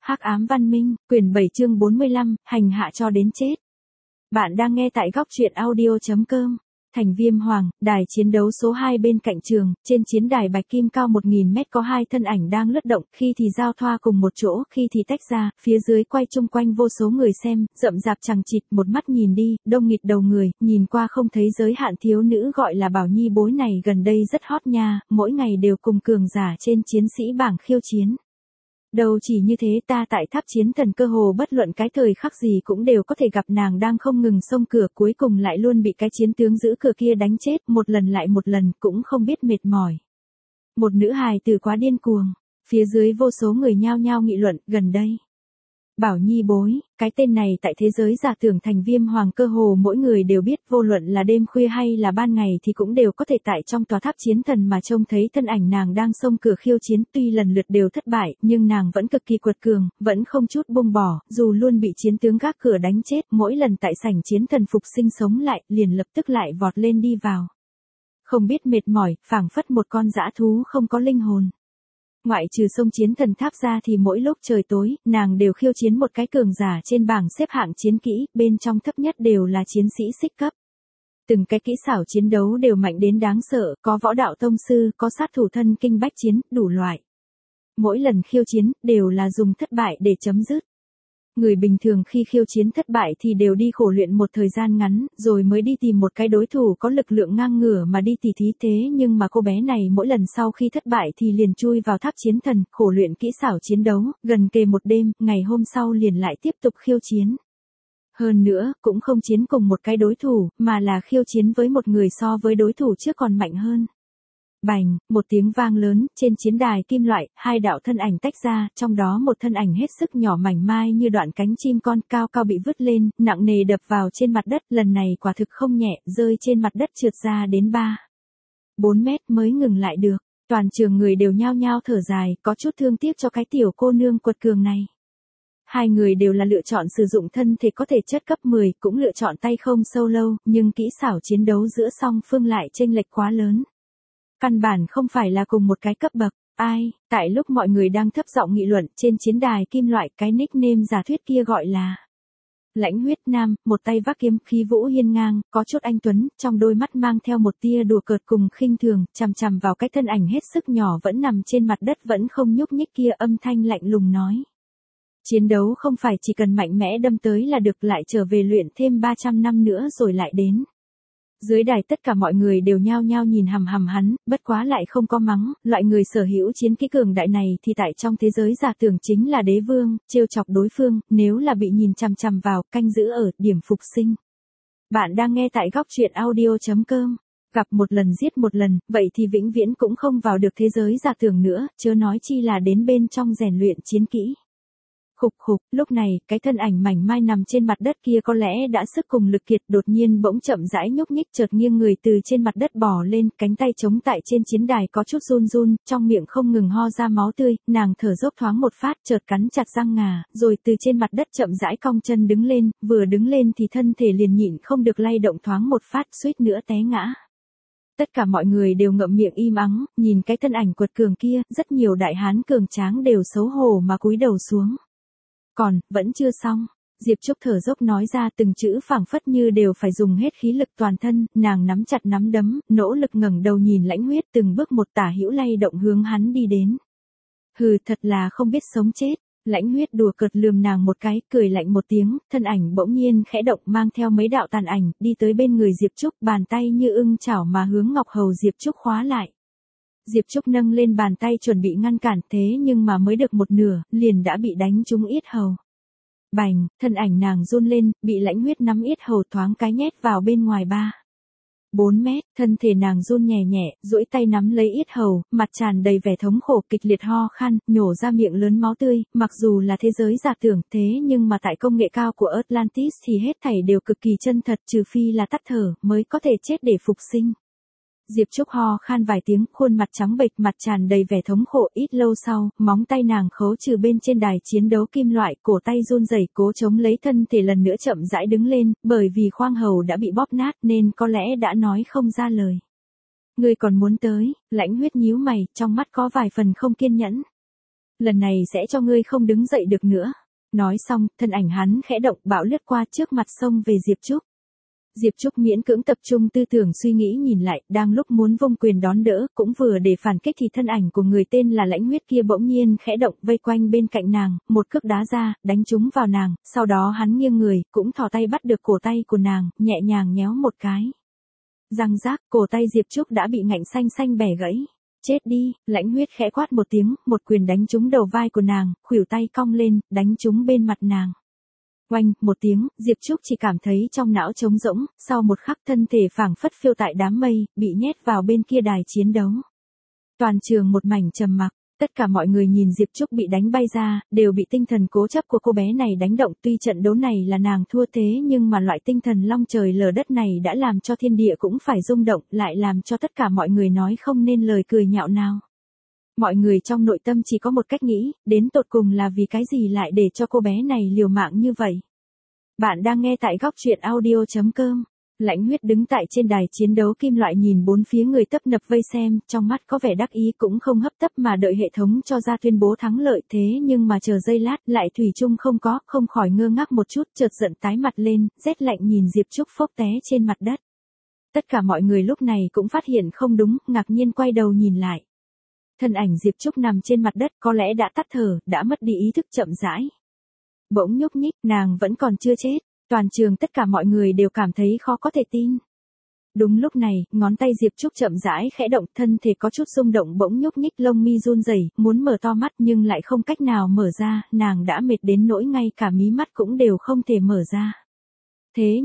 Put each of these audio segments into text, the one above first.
Hắc ám văn minh, quyển 7 chương 45, hành hạ cho đến chết. Bạn đang nghe tại góc truyện audio.com. Thành Viêm Hoàng, đài chiến đấu số 2 bên cạnh trường, trên chiến đài bạch kim cao 1000 mét có hai thân ảnh đang lướt động, khi thì giao thoa cùng một chỗ, khi thì tách ra, phía dưới quay chung quanh vô số người xem, rậm rạp chằng chịt, một mắt nhìn đi, đông nghịt đầu người, nhìn qua không thấy giới hạn. Thiếu nữ gọi là Bảo Nhi Bối này gần đây rất hot nha, mỗi ngày đều cùng cường giả trên chiến sĩ bảng khiêu chiến. Đâu chỉ như thế, ta tại tháp chiến thần cơ hồ bất luận cái thời khắc gì cũng đều có thể gặp nàng đang không ngừng xông cửa, cuối cùng lại luôn bị cái chiến tướng giữ cửa kia đánh chết, một lần lại một lần, cũng không biết mệt mỏi. Một nữ hài tử quá điên cuồng. Phía dưới vô số người nhao nhao nghị luận. Gần đây, Bảo Nhi Bối, cái tên này tại thế giới giả tưởng Thành Viêm Hoàng cơ hồ mỗi người đều biết, vô luận là đêm khuya hay là ban ngày thì cũng đều có thể tại trong tòa tháp chiến thần mà trông thấy thân ảnh nàng đang xông cửa khiêu chiến. Tuy lần lượt đều thất bại, nhưng nàng vẫn cực kỳ quật cường, vẫn không chút buông bỏ, dù luôn bị chiến tướng gác cửa đánh chết, mỗi lần tại sảnh chiến thần phục sinh sống lại, liền lập tức lại vọt lên đi vào. Không biết mệt mỏi, phảng phất một con dã thú không có linh hồn. Ngoại trừ sông chiến thần tháp ra thì mỗi lúc trời tối, nàng đều khiêu chiến một cái cường giả trên bảng xếp hạng chiến kỹ, bên trong thấp nhất đều là chiến sĩ xích cấp. Từng cái kỹ xảo chiến đấu đều mạnh đến đáng sợ, có võ đạo tông sư, có sát thủ thân kinh bách chiến, đủ loại. Mỗi lần khiêu chiến, đều là dùng thất bại để chấm dứt. Người bình thường khi khiêu chiến thất bại thì đều đi khổ luyện một thời gian ngắn, rồi mới đi tìm một cái đối thủ có lực lượng ngang ngửa mà đi tỉ thí. Thế nhưng mà cô bé này mỗi lần sau khi thất bại thì liền chui vào tháp chiến thần, khổ luyện kỹ xảo chiến đấu, gần kề một đêm, ngày hôm sau liền lại tiếp tục khiêu chiến. Hơn nữa, cũng không chiến cùng một cái đối thủ, mà là khiêu chiến với một người so với đối thủ trước còn mạnh hơn. Bành, một tiếng vang lớn, trên chiến đài kim loại, hai đạo thân ảnh tách ra, trong đó một thân ảnh hết sức nhỏ mảnh mai như đoạn cánh chim con, cao cao bị vứt lên, nặng nề đập vào trên mặt đất, lần này quả thực không nhẹ, rơi trên mặt đất trượt ra đến 3-4 mét mới ngừng lại được. Toàn trường người đều nhao nhao thở dài, có chút thương tiếc cho cái tiểu cô nương quật cường này. Hai người đều là lựa chọn sử dụng thân thể có thể chất cấp 10, cũng lựa chọn tay không solo, nhưng kỹ xảo chiến đấu giữa song phương lại chênh lệch quá lớn. Căn bản không phải là cùng một cái cấp bậc. Tại lúc mọi người đang thấp giọng nghị luận, trên chiến đài kim loại, cái nickname giả thuyết kia gọi là Lãnh Huyết Nam, một tay vác kiếm, khí vũ hiên ngang, có chút anh tuấn, trong đôi mắt mang theo một tia đùa cợt cùng khinh thường, chằm chằm vào cái thân ảnh hết sức nhỏ vẫn nằm trên mặt đất vẫn không nhúc nhích kia, âm thanh lạnh lùng nói. Chiến đấu không phải chỉ cần mạnh mẽ đâm tới là được, lại trở về luyện thêm 300 năm nữa rồi lại đến. Dưới đài tất cả mọi người đều nhao nhao nhìn hằm hằm hắn, bất quá lại không có mắng, loại người sở hữu chiến kỹ cường đại này thì tại trong thế giới giả tưởng chính là đế vương, trêu chọc đối phương, nếu là bị nhìn chằm chằm vào, canh giữ ở điểm phục sinh. Bạn đang nghe tại góc truyện audio.com. Gặp một lần giết một lần, vậy thì vĩnh viễn cũng không vào được thế giới giả tưởng nữa, chớ nói chi là đến bên trong rèn luyện chiến kỹ. Khục khục, lúc này, cái thân ảnh mảnh mai nằm trên mặt đất kia có lẽ đã sức cùng lực kiệt, đột nhiên bỗng chậm rãi nhúc nhích, chợt nghiêng người từ trên mặt đất bò lên, cánh tay chống tại trên chiến đài có chút run run, trong miệng không ngừng ho ra máu tươi, nàng thở dốc thoáng một phát, chợt cắn chặt răng ngà, rồi từ trên mặt đất chậm rãi cong chân đứng lên, vừa đứng lên thì thân thể liền nhịn không được lay động thoáng một phát, suýt nữa té ngã. Tất cả mọi người đều ngậm miệng im ắng, nhìn cái thân ảnh quật cường kia, rất nhiều đại hán cường tráng đều xấu hổ mà cúi đầu xuống. Vẫn chưa xong. Diệp Trúc thở dốc nói ra từng chữ phảng phất như đều phải dùng hết khí lực toàn thân, nàng nắm chặt nắm đấm, nỗ lực ngẩng đầu nhìn Lãnh Huyết, từng bước một tả hữu lay động hướng hắn đi đến. Hừ, thật là không biết sống chết. Lãnh Huyết đùa cợt lườm nàng một cái, cười lạnh một tiếng, thân ảnh bỗng nhiên khẽ động mang theo mấy đạo tàn ảnh, đi tới bên người Diệp Trúc, bàn tay như ưng chảo mà hướng ngọc hầu Diệp Trúc khóa lại. Diệp Trúc nâng lên bàn tay chuẩn bị ngăn cản, thế nhưng mà mới được một nửa, liền đã bị đánh trúng yết hầu. Bành, thân ảnh nàng run lên, bị Lãnh Huyết nắm yết hầu thoáng cái nhét vào bên ngoài 3-4 mét, thân thể nàng run nhẹ nhẹ, duỗi tay nắm lấy yết hầu, mặt tràn đầy vẻ thống khổ, kịch liệt ho khan, nhổ ra miệng lớn máu tươi, mặc dù là thế giới giả tưởng, thế nhưng mà tại công nghệ cao của Atlantis thì hết thảy đều cực kỳ chân thật, trừ phi là tắt thở, mới có thể chết để phục sinh. Diệp Trúc ho khan vài tiếng, khuôn mặt trắng bệch, mặt tràn đầy vẻ thống khổ, ít lâu sau, móng tay nàng khấu trừ bên trên đài chiến đấu kim loại, cổ tay run rẩy cố chống lấy thân thể lần nữa chậm rãi đứng lên, bởi vì khoang hầu đã bị bóp nát nên có lẽ đã nói không ra lời. Ngươi còn muốn tới? Lãnh Huyết nhíu mày, trong mắt có vài phần không kiên nhẫn. lần này sẽ cho ngươi không đứng dậy được nữa. Nói xong, thân ảnh hắn khẽ động bão lướt qua trước mặt sông về Diệp Trúc. Diệp Trúc miễn cưỡng tập trung tư tưởng suy nghĩ nhìn lại, đang lúc muốn vung quyền đón đỡ, cũng vừa để phản kích thì thân ảnh của người tên là Lãnh Huyết kia bỗng nhiên khẽ động vây quanh bên cạnh nàng, một cước đá ra, đánh trúng vào nàng, sau đó hắn nghiêng người, cũng thò tay bắt được cổ tay của nàng, nhẹ nhàng nhéo một cái. Răng rác, cổ tay Diệp Trúc đã bị ngạnh xanh xanh bẻ gãy. Chết đi, Lãnh Huyết khẽ quát một tiếng, một quyền đánh trúng đầu vai của nàng, khuỷu tay cong lên, đánh trúng bên mặt nàng. Oanh, một tiếng, Diệp Trúc chỉ cảm thấy trong não trống rỗng, sau một khắc thân thể phảng phất phiêu tại đám mây, bị nhét vào bên kia đài chiến đấu. Toàn trường một mảnh trầm mặc, tất cả mọi người nhìn Diệp Trúc bị đánh bay ra, đều bị tinh thần cố chấp của cô bé này đánh động. Tuy trận đấu này là nàng thua thế nhưng mà loại tinh thần long trời lở đất này đã làm cho thiên địa cũng phải rung động, lại làm cho tất cả mọi người nói không nên lời cười nhạo nào. Mọi người trong nội tâm chỉ có một cách nghĩ, đến tột cùng là vì cái gì lại để cho cô bé này liều mạng như vậy. Bạn đang nghe tại góc truyện audio.com. Lãnh Huyết đứng tại trên đài chiến đấu kim loại nhìn bốn phía người tấp nập vây xem, trong mắt có vẻ đắc ý cũng không hấp tấp mà đợi hệ thống cho ra tuyên bố thắng lợi, thế nhưng mà chờ giây lát lại thủy chung không khỏi ngơ ngác một chút, chợt giận tái mặt lên, rét lạnh nhìn Diệp Trúc phốc té trên mặt đất. Tất cả mọi người lúc này cũng phát hiện không đúng, ngạc nhiên quay đầu nhìn lại. Thân ảnh Diệp Trúc nằm trên mặt đất có lẽ đã tắt thở, đã mất đi ý thức chậm rãi. Bỗng nhúc nhích, nàng vẫn còn chưa chết. Toàn trường tất cả mọi người đều cảm thấy khó có thể tin. Đúng lúc này, ngón tay Diệp Trúc chậm rãi khẽ động, thân thể có chút rung động bỗng nhúc nhích, lông mi run rẩy, muốn mở to mắt nhưng lại không cách nào mở ra, nàng đã mệt đến nỗi ngay cả mí mắt cũng đều không thể mở ra. Thế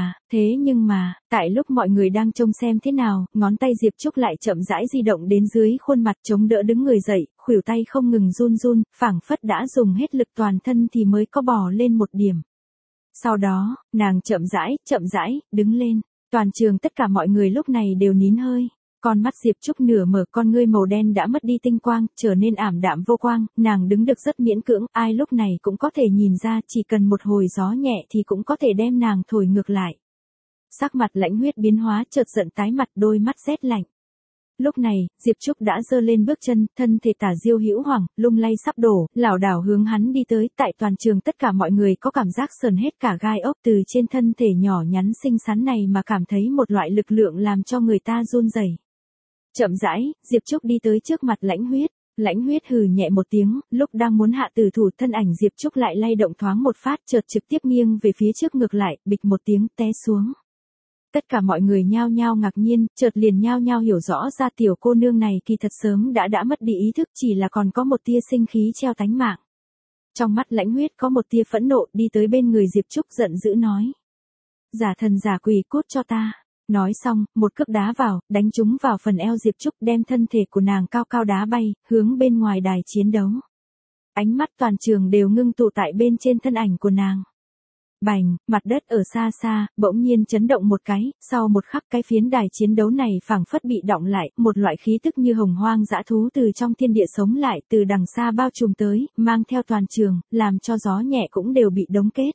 nhưng mà, tại lúc mọi người đang trông xem thế nào, ngón tay Diệp Trúc lại chậm rãi di động đến dưới khuôn mặt chống đỡ đứng người dậy, khuỷu tay không ngừng run, phảng phất đã dùng hết lực toàn thân thì mới có bò lên một điểm. Sau đó, nàng chậm rãi, đứng lên. Toàn trường tất cả mọi người lúc này đều nín hơi. Con mắt Diệp Trúc nửa mở, con ngươi màu đen đã mất đi tinh quang, trở nên ảm đạm vô quang, nàng đứng được rất miễn cưỡng, ai lúc này cũng có thể nhìn ra chỉ cần một hồi gió nhẹ thì cũng có thể đem nàng thổi ngược lại. Sắc mặt Lãnh Huyết biến hóa, chợt giận tái mặt, đôi mắt rét lạnh. Lúc này, Diệp Trúc đã giơ lên bước chân, thân thể tả diêu hữu hoảng, lung lay sắp đổ, lảo đảo hướng hắn đi tới. Tại toàn trường tất cả mọi người có cảm giác sờn hết cả gai ốc, từ trên thân thể nhỏ nhắn xinh xắn này mà cảm thấy một loại lực lượng làm cho người ta run rẩy. Chậm rãi, Diệp Trúc đi tới trước mặt Lãnh Huyết. Lãnh Huyết hừ nhẹ một tiếng, lúc đang muốn hạ tử thủ, thân ảnh Diệp Trúc lại lay động thoáng một phát, chợt trực tiếp nghiêng về phía trước ngược lại, bịch một tiếng té xuống. Tất cả mọi người nhao nhao ngạc nhiên, chợt liền nhao nhao hiểu rõ ra tiểu cô nương này kỳ thật sớm đã mất đi ý thức, chỉ là còn có một tia sinh khí treo tánh mạng. Trong mắt Lãnh Huyết có một tia phẫn nộ, đi tới bên người Diệp Trúc giận dữ nói: "Giả thần giả quỷ, cút cho ta." Nói xong, một cước đá vào, đánh trúng vào phần eo Diệp Trúc, đem thân thể của nàng cao cao đá bay, hướng bên ngoài đài chiến đấu. Ánh mắt toàn trường đều ngưng tụ tại bên trên thân ảnh của nàng. Bành, mặt đất ở xa xa, bỗng nhiên chấn động một cái, sau một khắc cái phiến đài chiến đấu này phảng phất bị động lại, một loại khí tức như hồng hoang dã thú từ trong thiên địa sống lại, từ đằng xa bao trùm tới, mang theo toàn trường, làm cho gió nhẹ cũng đều bị đóng kết.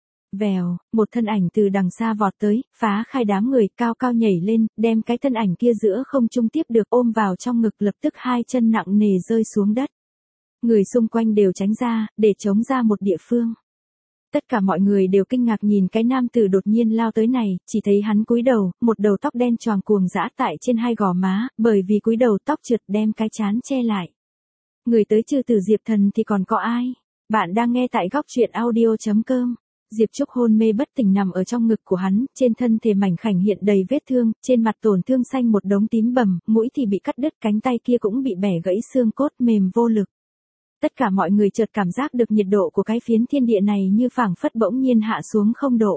Vèo, một thân ảnh từ đằng xa vọt tới, phá khai đám người, cao cao nhảy lên, đem cái thân ảnh kia giữa không trung tiếp được, ôm vào trong ngực, lập tức hai chân nặng nề rơi xuống đất. Người xung quanh đều tránh ra, để chống ra một địa phương. Tất cả mọi người đều kinh ngạc nhìn cái nam tử đột nhiên lao tới này, chỉ thấy hắn cúi đầu, một đầu tóc đen choàng cuồng dã tại trên hai gò má, bởi vì cúi đầu tóc trượt đem cái trán che lại. Người tới trừ từ Diệp Thần thì còn có ai? Bạn đang nghe tại góc truyện audio.com. Diệp Trúc hôn mê bất tỉnh nằm ở trong ngực của hắn, trên thân thể mảnh khảnh hiện đầy vết thương, trên mặt tổn thương xanh một đống tím bầm, mũi thì bị cắt đứt, cánh tay kia cũng bị bẻ gãy xương cốt, mềm vô lực. Tất cả mọi người chợt cảm giác được nhiệt độ của cái phiến thiên địa này như phảng phất bỗng nhiên hạ xuống 0 độ.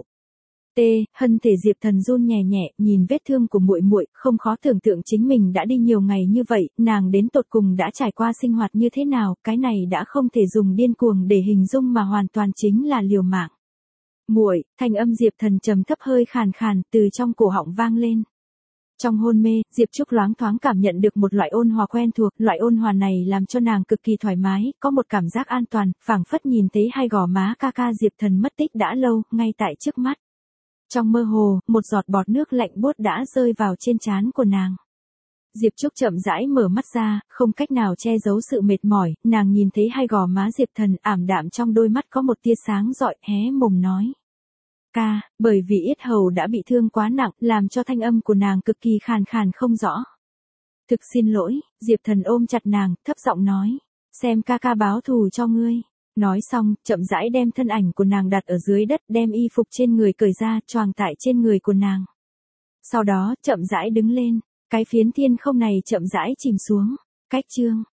Hân thể Diệp Thần run nhẹ nhẹ, nhìn vết thương của muội muội, không khó tưởng tượng chính mình đã đi nhiều ngày như vậy, nàng đến tột cùng đã trải qua sinh hoạt như thế nào, cái này đã không thể dùng điên cuồng để hình dung mà hoàn toàn chính là liều mạng. Muội, thanh âm Diệp Thần trầm thấp hơi khàn khàn, từ trong cổ họng vang lên. Trong hôn mê, Diệp Trúc loáng thoáng cảm nhận được một loại ôn hòa quen thuộc, loại ôn hòa này làm cho nàng cực kỳ thoải mái, có một cảm giác an toàn, phảng phất nhìn thấy hai gò má ca ca Diệp Thần mất tích đã lâu, ngay tại trước mắt. Trong mơ hồ, một giọt bọt nước lạnh buốt đã rơi vào trên trán của nàng. Diệp Trúc chậm rãi mở mắt ra, không cách nào che giấu sự mệt mỏi, nàng nhìn thấy hai gò má Diệp Thần ảm đạm trong đôi mắt có một tia sáng rọi, hé mồm nói. Ca, bởi vì yết hầu đã bị thương quá nặng, làm cho thanh âm của nàng cực kỳ khàn khàn không rõ. Thực xin lỗi, Diệp Thần ôm chặt nàng, thấp giọng nói. Xem ca ca báo thù cho ngươi. Nói xong, chậm rãi đem thân ảnh của nàng đặt ở dưới đất, đem y phục trên người cởi ra, choàng tại trên người của nàng. Sau đó, chậm rãi đứng lên, cái phiến thiên không này chậm rãi chìm xuống. Cách chương